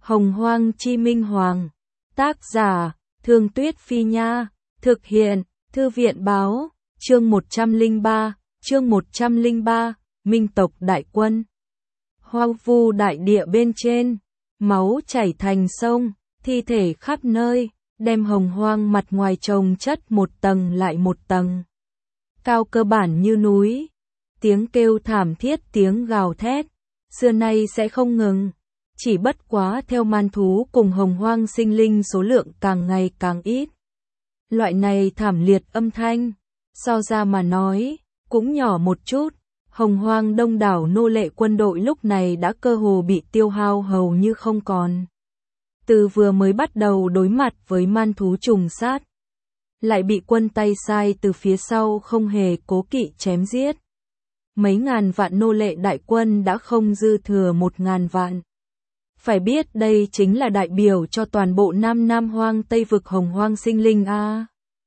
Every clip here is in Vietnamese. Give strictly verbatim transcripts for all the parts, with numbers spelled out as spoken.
Hồng Hoang Chi Minh Hoàng. Tác giả, Thương Tuyết Phi Nha. Thực hiện, Thư viện Báo. Chương một trăm lẻ ba, chương một trăm lẻ ba, Minh tộc đại quân. Hoang vu đại địa bên trên, máu chảy thành sông, thi thể khắp nơi, đem Hồng Hoang mặt ngoài chồng chất một tầng lại một tầng. Cao cơ bản như núi, tiếng kêu thảm thiết, tiếng gào thét, xưa nay sẽ không ngừng. Chỉ bất quá theo man thú cùng Hồng Hoang sinh linh số lượng càng ngày càng ít. Loại này thảm liệt âm thanh, so ra mà nói, cũng nhỏ một chút. Hồng Hoang đông đảo nô lệ quân đội lúc này đã cơ hồ bị tiêu hao hầu như không còn. Từ vừa mới bắt đầu đối mặt với man thú trùng sát, lại bị quân tay sai từ phía sau không hề cố kỵ chém giết. Mấy ngàn vạn nô lệ đại quân đã không dư thừa một ngàn vạn. Phải biết đây chính là đại biểu cho toàn bộ Nam Nam Hoang Tây vực Hồng Hoang sinh linh a.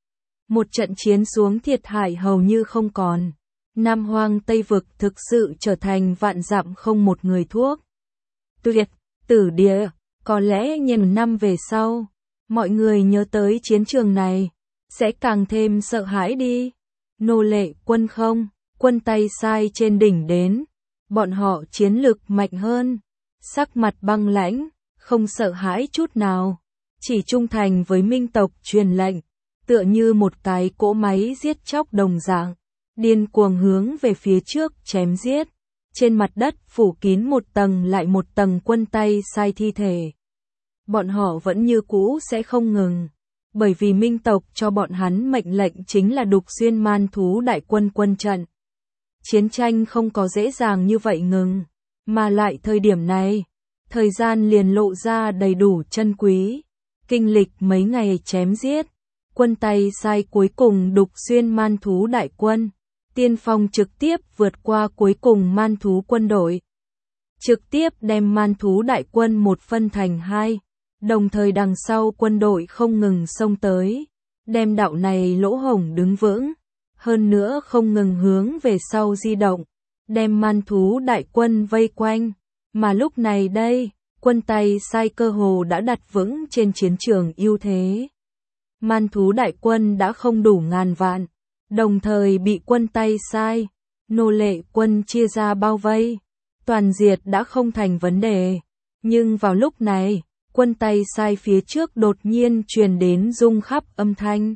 Một trận chiến xuống thiệt hại hầu như không còn. Nam Hoang Tây vực thực sự trở thành vạn dặm không một người thuốc. Tuyệt, tử địa, có lẽ nhiều năm về sau, mọi người nhớ tới chiến trường này, sẽ càng thêm sợ hãi đi. Nô lệ quân không, quân tay sai trên đỉnh đến, bọn họ chiến lực mạnh hơn, sắc mặt băng lãnh, không sợ hãi chút nào, chỉ trung thành với Minh tộc truyền lệnh, tựa như một cái cỗ máy giết chóc đồng dạng, điên cuồng hướng về phía trước chém giết. Trên mặt đất phủ kín một tầng lại một tầng quân tay sai thi thể. Bọn họ vẫn như cũ sẽ không ngừng, bởi vì Minh tộc cho bọn hắn mệnh lệnh chính là đục xuyên man thú đại quân quân trận. Chiến tranh không có dễ dàng như vậy ngừng, mà lại thời điểm này, thời gian liền lộ ra đầy đủ chân quý. Kinh lịch mấy ngày chém giết, quân tay sai cuối cùng đục xuyên man thú đại quân, tiên phong trực tiếp vượt qua cuối cùng man thú quân đội, trực tiếp đem man thú đại quân một phân thành hai, đồng thời đằng sau quân đội không ngừng xông tới, đem đạo này lỗ hổng đứng vững, hơn nữa không ngừng hướng về sau di động, đem man thú đại quân vây quanh, mà lúc này đây, quân tay sai cơ hồ đã đặt vững trên chiến trường ưu thế. Man thú đại quân đã không đủ ngàn vạn, đồng thời bị quân tay sai, nô lệ quân chia ra bao vây, toàn diệt đã không thành vấn đề. Nhưng vào lúc này, quân tay sai phía trước đột nhiên truyền đến rung khắp âm thanh.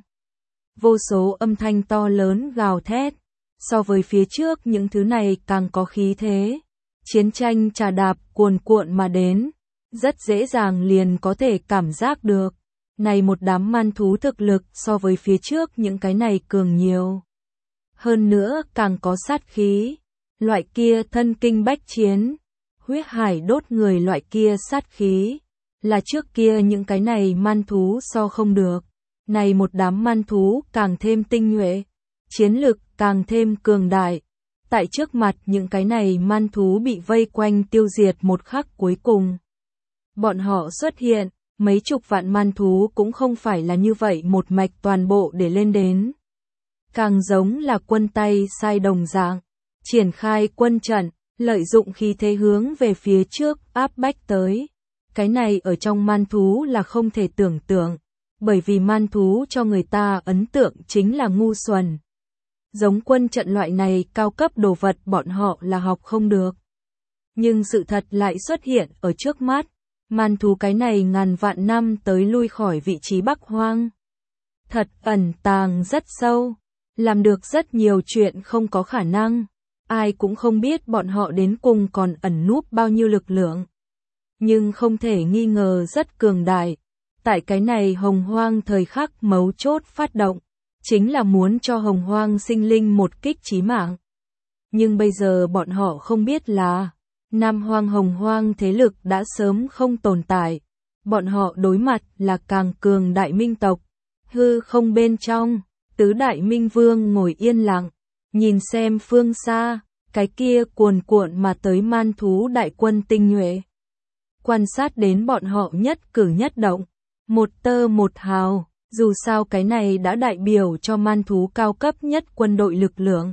Vô số âm thanh to lớn gào thét, so với phía trước những thứ này càng có khí thế. Chiến tranh trà đạp cuồn cuộn mà đến, rất dễ dàng liền có thể cảm giác được. Này một đám man thú thực lực so với phía trước những cái này cường nhiều. Hơn nữa càng có sát khí, loại kia thân kinh bách chiến, huyết hải đốt người loại kia sát khí, là trước kia những cái này man thú so không được. Này một đám man thú càng thêm tinh nhuệ, chiến lực càng thêm cường đại. Tại trước mặt những cái này man thú bị vây quanh tiêu diệt một khắc cuối cùng. Bọn họ xuất hiện, mấy chục vạn man thú cũng không phải là như vậy một mạch toàn bộ để lên đến. Càng giống là quân tay sai đồng dạng, triển khai quân trận, lợi dụng khí thế hướng về phía trước áp bách tới. Cái này ở trong man thú là không thể tưởng tượng, bởi vì man thú cho người ta ấn tượng chính là ngu xuẩn. Giống quân trận loại này cao cấp đồ vật bọn họ là học không được. Nhưng sự thật lại xuất hiện ở trước mắt. Man thú cái này ngàn vạn năm tới lui khỏi vị trí Bắc Hoang. Thật ẩn tàng rất sâu, làm được rất nhiều chuyện không có khả năng. Ai cũng không biết bọn họ đến cùng còn ẩn núp bao nhiêu lực lượng. Nhưng không thể nghi ngờ rất cường đại. Tại cái này Hồng Hoang thời khắc mấu chốt phát động, chính là muốn cho Hồng Hoang sinh linh một kích chí mạng. Nhưng bây giờ bọn họ không biết là Nam Hoang Hồng Hoang thế lực đã sớm không tồn tại. Bọn họ đối mặt là càng cường đại minh tộc. Hư không bên trong, tứ đại minh vương ngồi yên lặng, nhìn xem phương xa, cái kia cuồn cuộn mà tới man thú đại quân tinh nhuệ. Quan sát đến bọn họ nhất cử nhất động, một tơ một hào, dù sao cái này đã đại biểu cho man thú cao cấp nhất quân đội lực lượng.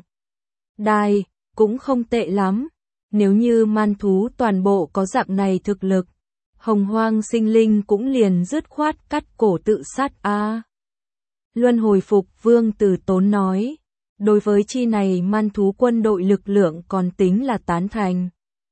Đài, cũng không tệ lắm. Nếu như man thú toàn bộ có dạng này thực lực, Hồng Hoang sinh linh cũng liền dứt khoát cắt cổ tự sát a. Luân hồi phục Vương Từ Tốn nói, đối với chi này man thú quân đội lực lượng còn tính là tán thành.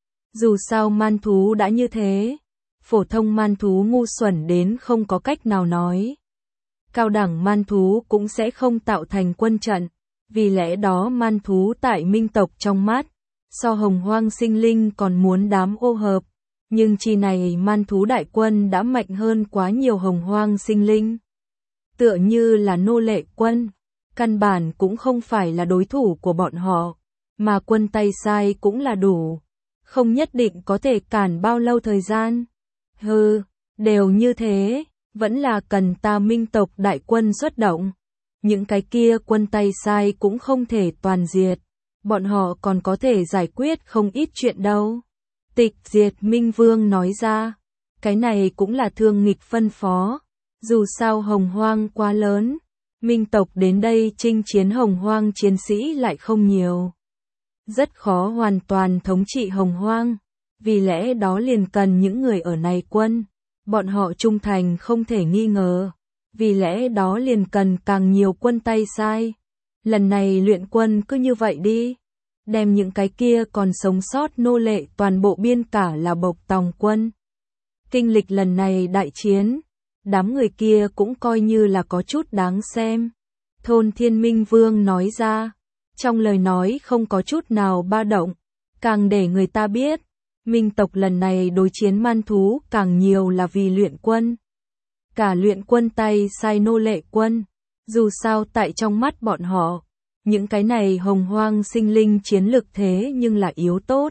Dù sao man thú đã như thế, phổ thông man thú ngu xuẩn đến không có cách nào nói. Cao đẳng man thú cũng sẽ không tạo thành quân trận, vì lẽ đó man thú tại minh tộc trong mắt, so Hồng Hoang sinh linh còn muốn đám ô hợp, nhưng chi này man thú đại quân đã mạnh hơn quá nhiều Hồng Hoang sinh linh. Tựa như là nô lệ quân, căn bản cũng không phải là đối thủ của bọn họ, mà quân tay sai cũng là đủ, không nhất định có thể cản bao lâu thời gian. Hừ, đều như thế, vẫn là cần ta minh tộc đại quân xuất động. Những cái kia quân tay sai cũng không thể toàn diệt, bọn họ còn có thể giải quyết không ít chuyện đâu. Tịch Diệt Minh Vương nói ra, cái này cũng là Thương Nghịch phân phó, dù sao Hồng Hoang quá lớn, minh tộc đến đây chinh chiến Hồng Hoang chiến sĩ lại không nhiều. Rất khó hoàn toàn thống trị Hồng Hoang, vì lẽ đó liền cần những người ở này quân, bọn họ trung thành không thể nghi ngờ, vì lẽ đó liền cần càng nhiều quân tay sai. Lần này luyện quân cứ như vậy đi, đem những cái kia còn sống sót nô lệ toàn bộ biên cả là bộc tòng quân. Kinh lịch lần này đại chiến, đám người kia cũng coi như là có chút đáng xem. Thôn Thiên Minh Vương nói ra, trong lời nói không có chút nào ba động, càng để người ta biết, minh tộc lần này đối chiến man thú càng nhiều là vì luyện quân. Cả luyện quân tay sai nô lệ quân, dù sao tại trong mắt bọn họ, những cái này Hồng Hoang sinh linh chiến lực thế nhưng là yếu tốt.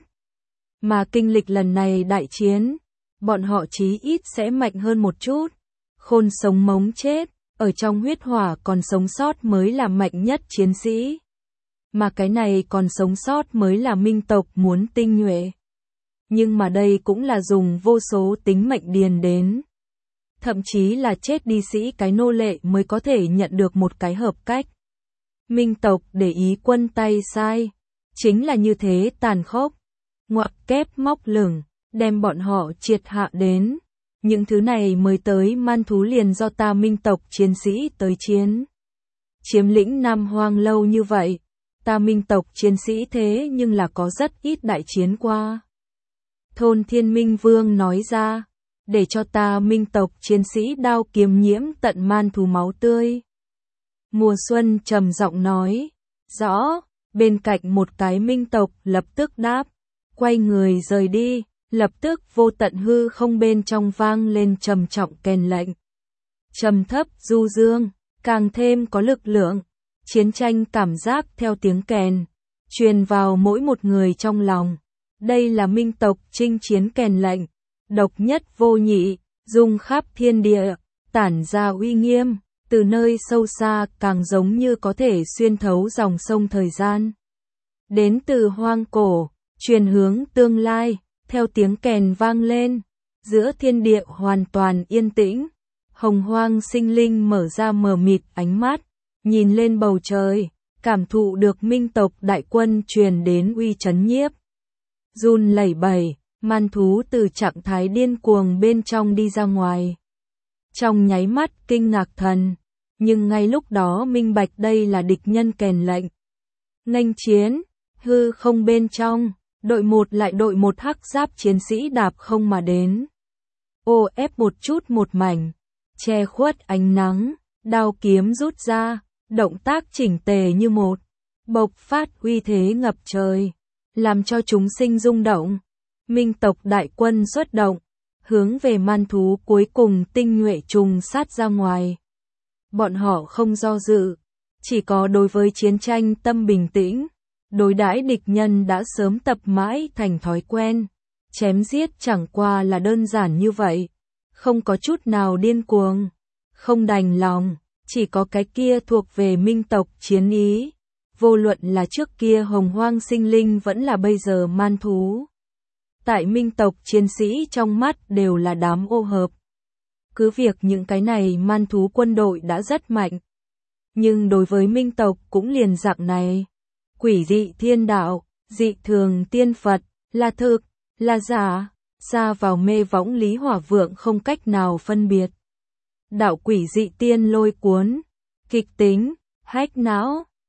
Mà kinh lịch lần này đại chiến, bọn họ chí ít sẽ mạnh hơn một chút. Khôn sống mống chết, ở trong huyết hỏa còn sống sót mới là mạnh nhất chiến sĩ. Mà cái này còn sống sót mới là minh tộc muốn tinh nhuệ. Nhưng mà đây cũng là dùng vô số tính mệnh điền đến. Thậm chí là chết đi sĩ cái nô lệ mới có thể nhận được một cái hợp cách. Minh tộc để ý quân tay sai, chính là như thế tàn khốc, ngoặc kép móc lửng, đem bọn họ triệt hạ đến. Những thứ này mới tới man thú liền do ta minh tộc chiến sĩ tới chiến. Chiếm lĩnh Nam Hoang lâu như vậy, ta minh tộc chiến sĩ thế nhưng là có rất ít đại chiến qua. Thôn Thiên Minh Vương nói ra, để cho ta minh tộc chiến sĩ đao kiếm nhiễm tận man thú máu tươi. Mùa Xuân trầm giọng nói, rõ, bên cạnh một cái minh tộc lập tức đáp, quay người rời đi, lập tức vô tận hư không bên trong vang lên trầm trọng kèn lệnh. Trầm thấp du dương, càng thêm có lực lượng, chiến tranh cảm giác theo tiếng kèn, truyền vào mỗi một người trong lòng. Đây là minh tộc chinh chiến kèn lệnh, độc nhất vô nhị, dung khắp thiên địa, tản ra uy nghiêm, từ nơi sâu xa càng giống như có thể xuyên thấu dòng sông thời gian. Đến từ hoang cổ, truyền hướng tương lai, theo tiếng kèn vang lên, giữa thiên địa hoàn toàn yên tĩnh, Hồng Hoang sinh linh mở ra mờ mịt ánh mắt, nhìn lên bầu trời, cảm thụ được minh tộc đại quân truyền đến uy chấn nhiếp. Run lẩy bẩy, man thú từ trạng thái điên cuồng bên trong đi ra ngoài. Trong nháy mắt kinh ngạc thần, nhưng ngay lúc đó minh bạch đây là địch nhân kèn lệnh. Nghênh chiến, hư không bên trong, đội một lại đội một hắc giáp chiến sĩ đạp không mà đến. Ô ép một chút một mảnh, che khuất ánh nắng, đao kiếm rút ra, động tác chỉnh tề như một, bộc phát uy thế ngập trời, làm cho chúng sinh rung động. Minh tộc đại quân xuất động, hướng về man thú cuối cùng tinh nhuệ trùng sát ra ngoài. Bọn họ không do dự, chỉ có đối với chiến tranh tâm bình tĩnh, đối đãi địch nhân đã sớm tập mãi thành thói quen, chém giết chẳng qua là đơn giản như vậy, không có chút nào điên cuồng, không đành lòng, chỉ có cái kia thuộc về minh tộc chiến ý, vô luận là trước kia Hồng Hoang sinh linh vẫn là bây giờ man thú. Tại minh tộc chiến sĩ trong mắt đều là đám ô hợp. Cứ việc những cái này man thú quân đội đã rất mạnh, nhưng đối với minh tộc cũng liền dạng này. Quỷ dị thiên đạo, dị thường tiên Phật, là thực, là giả, ra vào mê võng Lý Hỏa Vượng không cách nào phân biệt. Đạo quỷ dị tiên lôi cuốn, kịch tính, hách não,